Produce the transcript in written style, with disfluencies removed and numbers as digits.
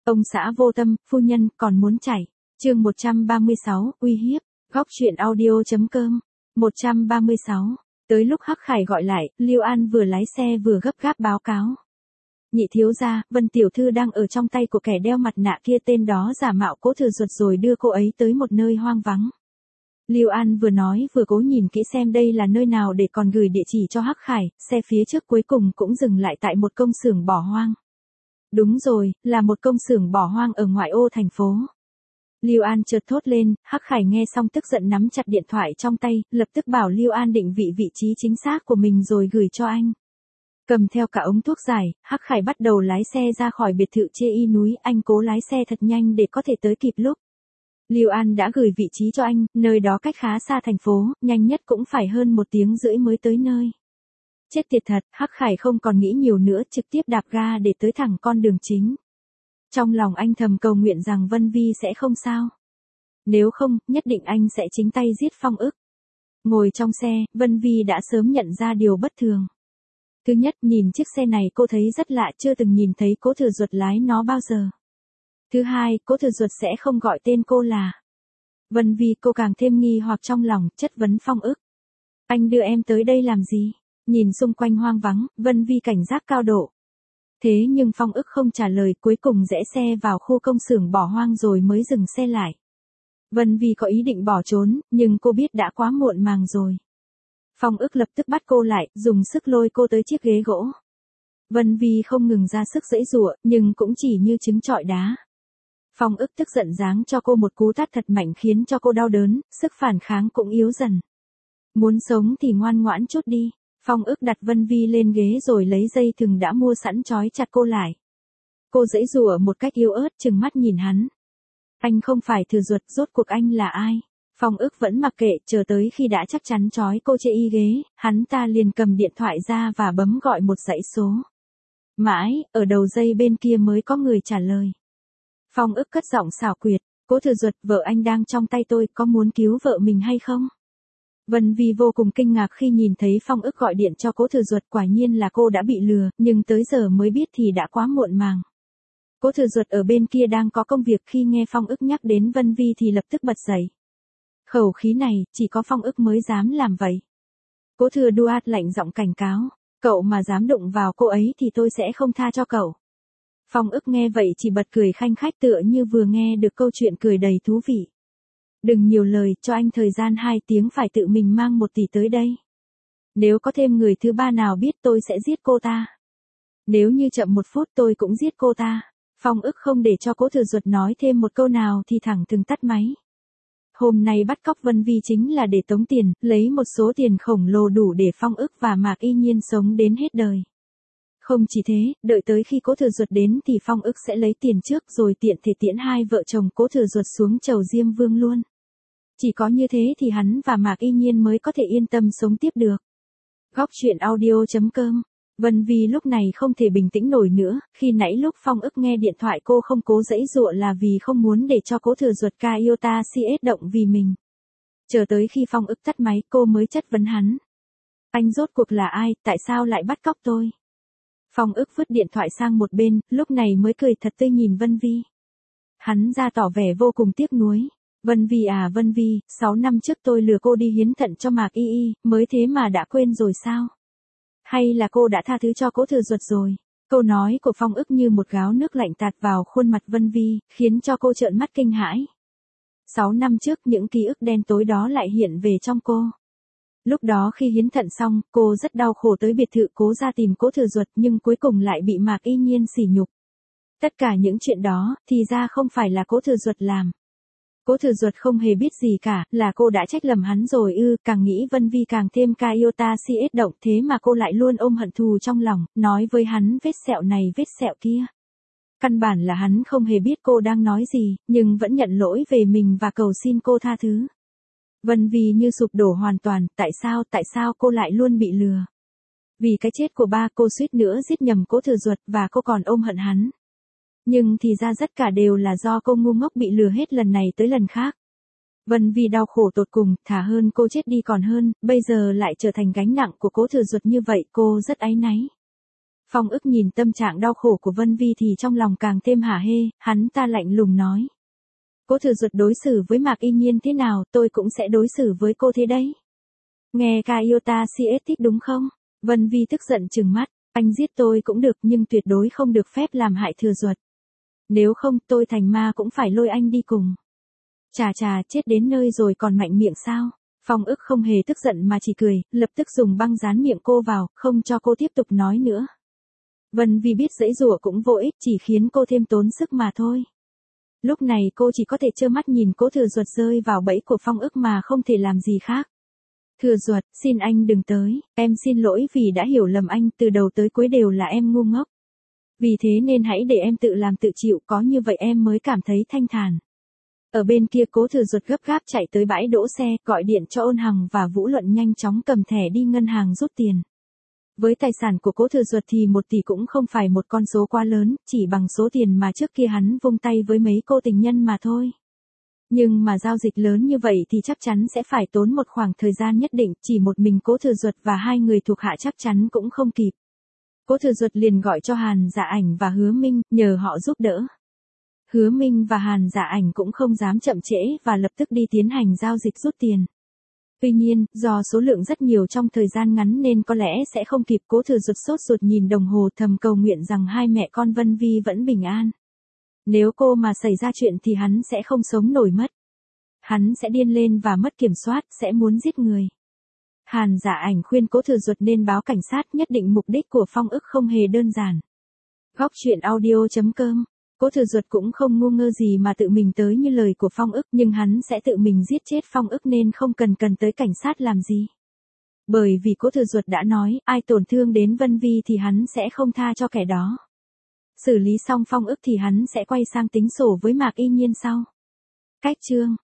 Ông xã vô tâm, phu nhân còn muốn chảy. Chương 136, uy hiếp. Góc truyện audio.com. 136. Tới lúc Hắc Khải gọi lại, Lưu An vừa lái xe vừa gấp gáp báo cáo. Nhị thiếu gia, Vân tiểu thư đang ở trong tay của kẻ đeo mặt nạ kia, tên đó giả mạo Cố Thừa Duật rồi đưa cô ấy tới một nơi hoang vắng. Lưu An vừa nói vừa cố nhìn kỹ xem đây là nơi nào để còn gửi địa chỉ cho Hắc Khải, xe phía trước cuối cùng cũng dừng lại tại một công xưởng bỏ hoang. Đúng rồi, là một công xưởng bỏ hoang ở ngoại ô thành phố. Lưu An chợt thốt lên, Hắc Khải nghe xong tức giận nắm chặt điện thoại trong tay, lập tức bảo Lưu An định vị trí chính xác của mình rồi gửi cho anh. Cầm theo cả ống thuốc giải, Hắc Khải bắt đầu lái xe ra khỏi biệt thự Chê Y núi, anh cố lái xe thật nhanh để có thể tới kịp lúc. Lưu An đã gửi vị trí cho anh, nơi đó cách khá xa thành phố, nhanh nhất cũng phải hơn 1 tiếng rưỡi mới tới nơi. Chết tiệt thật, Hắc Khải không còn nghĩ nhiều nữa, trực tiếp đạp ga để tới thẳng con đường chính. Trong lòng anh thầm cầu nguyện rằng Vân Vi sẽ không sao. Nếu không, nhất định anh sẽ chính tay giết Phong Ức. Ngồi trong xe, Vân Vi đã sớm nhận ra điều bất thường. Thứ nhất, nhìn chiếc xe này cô thấy rất lạ, chưa từng nhìn thấy Cố Thừa Duật lái nó bao giờ. Thứ hai, Cố Thừa Duật sẽ không gọi tên cô là Vân Vi, cô càng thêm nghi hoặc trong lòng, chất vấn Phong Ức. Anh đưa em tới đây làm gì? Nhìn xung quanh hoang vắng, Vân Vi cảnh giác cao độ. Thế nhưng Phong Ức không trả lời, cuối cùng rẽ xe vào khu công xưởng bỏ hoang rồi mới dừng xe lại. Vân Vi có ý định bỏ trốn, nhưng cô biết đã quá muộn màng rồi. Phong Ức lập tức bắt cô lại, dùng sức lôi cô tới chiếc ghế gỗ. Vân Vi không ngừng ra sức giãy giụa, nhưng cũng chỉ như trứng trọi đá. Phong Ức tức giận giáng cho cô một cú tát thật mạnh khiến cho cô đau đớn, sức phản kháng cũng yếu dần. Muốn sống thì ngoan ngoãn chút đi. Phong Ức đặt Vân Vi lên ghế rồi lấy dây thừng đã mua sẵn trói chặt cô lại. Cô giãy giụa một cách yếu ớt, trừng mắt nhìn hắn. Anh không phải Thừa Duật, rốt cuộc anh là ai? Phong Ức vẫn mặc kệ, chờ tới khi đã chắc chắn trói cô Chê Y ghế, hắn ta liền cầm điện thoại ra và bấm gọi một dãy số. Mãi, ở đầu dây bên kia mới có người trả lời. Phong Ức cất giọng xảo quyệt, Cố Thừa Duật, vợ anh đang trong tay tôi, có muốn cứu vợ mình hay không? Vân Vi vô cùng kinh ngạc khi nhìn thấy Phong Ức gọi điện cho Cố Thừa Duật, quả nhiên là cô đã bị lừa, nhưng tới giờ mới biết thì đã quá muộn màng. Cố Thừa Duật ở bên kia đang có công việc, khi nghe Phong Ức nhắc đến Vân Vi thì lập tức bật dậy. Khẩu khí này, chỉ có Phong Ức mới dám làm vậy. Cố Thừa Duat lạnh giọng cảnh cáo, cậu mà dám đụng vào cô ấy thì tôi sẽ không tha cho cậu. Phong Ức nghe vậy chỉ bật cười khanh khách tựa như vừa nghe được câu chuyện cười đầy thú vị. Đừng nhiều lời, cho anh thời gian 2 tiếng phải tự mình mang 1 tỷ tới đây. Nếu có thêm người thứ ba nào biết tôi sẽ giết cô ta. Nếu như chậm 1 phút tôi cũng giết cô ta. Phong Ức không để cho Cố Thừa Duật nói thêm một câu nào thì thẳng thừng tắt máy. Hôm nay bắt cóc Vân Vi chính là để tống tiền, lấy một số tiền khổng lồ đủ để Phong Ức và Mạc Y Nhiên sống đến hết đời. Không chỉ thế, đợi tới khi Cố Thừa Duật đến thì Phong Ức sẽ lấy tiền trước rồi tiện thể tiễn hai vợ chồng Cố Thừa Duật xuống chầu Diêm Vương luôn. Chỉ có như thế thì hắn và Mạc Y Nhiên mới có thể yên tâm sống tiếp được. Góc truyện audio.com. Vân Vi lúc này không thể bình tĩnh nổi nữa, khi nãy lúc Phong Ức nghe điện thoại cô không cố giãy giụa là vì không muốn để cho Cố Thừa Duật Iota CS động vì mình. Chờ tới khi Phong Ức tắt máy cô mới chất vấn hắn. Anh rốt cuộc là ai, tại sao lại bắt cóc tôi? Phong Ức vứt điện thoại sang một bên, lúc này mới cười thật tươi nhìn Vân Vi. Hắn ra tỏ vẻ vô cùng tiếc nuối. Vân Vi à Vân Vi, 6 năm trước tôi lừa cô đi hiến thận cho Mạc Y Y, mới thế mà đã quên rồi sao? Hay là cô đã tha thứ cho Cố Thừa Duật rồi? Câu nói của Phong Ức như một gáo nước lạnh tạt vào khuôn mặt Vân Vi, khiến cho cô trợn mắt kinh hãi. 6 năm trước những ký ức đen tối đó lại hiện về trong cô. Lúc đó khi hiến thận xong, cô rất đau khổ tới biệt thự cố ra tìm Cố Thừa Duật nhưng cuối cùng lại bị Mạc Y Nhiên sỉ nhục. Tất cả những chuyện đó, thì ra không phải là Cố Thừa Duật làm. Cố Thừa Duật không hề biết gì cả, là cô đã trách lầm hắn rồi ư, càng nghĩ Vân Vi càng thêm Iota CS động, thế mà cô lại luôn ôm hận thù trong lòng, nói với hắn vết sẹo này vết sẹo kia. Căn bản là hắn không hề biết cô đang nói gì, nhưng vẫn nhận lỗi về mình và cầu xin cô tha thứ. Vân Vi như sụp đổ hoàn toàn, tại sao cô lại luôn bị lừa? Vì cái chết của ba cô suýt nữa giết nhầm Cố Thừa Duật và cô còn ôm hận hắn. Nhưng thì ra tất cả đều là do cô ngu ngốc bị lừa hết lần này tới lần khác. Vân Vi đau khổ tột cùng, thà hơn cô chết đi còn hơn, bây giờ lại trở thành gánh nặng của Cố Thừa Duật như vậy, cô rất áy náy. Phong ức nhìn tâm trạng đau khổ của Vân Vi thì trong lòng càng thêm hả hê, hắn ta lạnh lùng nói. Cố Thừa Duật đối xử với Mạc Y Nhiên thế nào, tôi cũng sẽ đối xử với cô thế đấy. Nghe ca yêu ta si ết thích đúng không? Vân Vi tức giận trừng mắt, anh giết tôi cũng được nhưng tuyệt đối không được phép làm hại Thừa Duật. Nếu không tôi thành ma cũng phải lôi anh đi cùng. Chà chà, chết đến nơi rồi còn mạnh miệng sao? Phong ức không hề tức giận mà chỉ cười, lập tức dùng băng dán miệng cô vào, không cho cô tiếp tục nói nữa. Vân Vi biết giãy giụa cũng vô ích, chỉ khiến cô thêm tốn sức mà thôi. Lúc này cô chỉ có thể trơ mắt nhìn Cố Thừa Duật rơi vào bẫy của Phong ức mà không thể làm gì khác. Thừa Duật, xin anh đừng tới, em xin lỗi vì đã hiểu lầm anh, từ đầu tới cuối đều là em ngu ngốc. Vì thế nên hãy để em tự làm tự chịu, có như vậy em mới cảm thấy thanh thản. Ở bên kia Cố Thừa Duật gấp gáp chạy tới bãi đỗ xe, gọi điện cho Ôn Hằng và Vũ Luận nhanh chóng cầm thẻ đi ngân hàng rút tiền. Với tài sản của Cố Thừa Duật thì 1 tỷ cũng không phải một con số quá lớn, chỉ bằng số tiền mà trước kia hắn vung tay với mấy cô tình nhân mà thôi. Nhưng mà giao dịch lớn như vậy thì chắc chắn sẽ phải tốn một khoảng thời gian nhất định, chỉ một mình Cố Thừa Duật và 2 người thuộc hạ chắc chắn cũng không kịp. Cố Thừa Duật liền gọi cho Hàn Dạ Ảnh và Hứa Minh, nhờ họ giúp đỡ. Hứa Minh và Hàn Dạ Ảnh cũng không dám chậm trễ và lập tức đi tiến hành giao dịch rút tiền. Tuy nhiên, do số lượng rất nhiều trong thời gian ngắn nên có lẽ sẽ không kịp. Cố Thừa Duật sốt ruột nhìn đồng hồ thầm cầu nguyện rằng hai mẹ con Vân Vi vẫn bình an. Nếu cô mà xảy ra chuyện thì hắn sẽ không sống nổi mất. Hắn sẽ điên lên và mất kiểm soát, sẽ muốn giết người. Hàn Dạ Ảnh khuyên Cố Thừa Duật nên báo cảnh sát, nhất định mục đích của Phong ức không hề đơn giản. Góc truyện audio.com. Cố Thừa Duật cũng không ngu ngơ gì mà tự mình tới như lời của Phong ức, nhưng hắn sẽ tự mình giết chết Phong ức nên không cần tới cảnh sát làm gì. Bởi vì Cố Thừa Duật đã nói, ai tổn thương đến Vân Vi thì hắn sẽ không tha cho kẻ đó. Xử lý xong Phong ức thì hắn sẽ quay sang tính sổ với Mạc Y Nhiên sau. Cách chương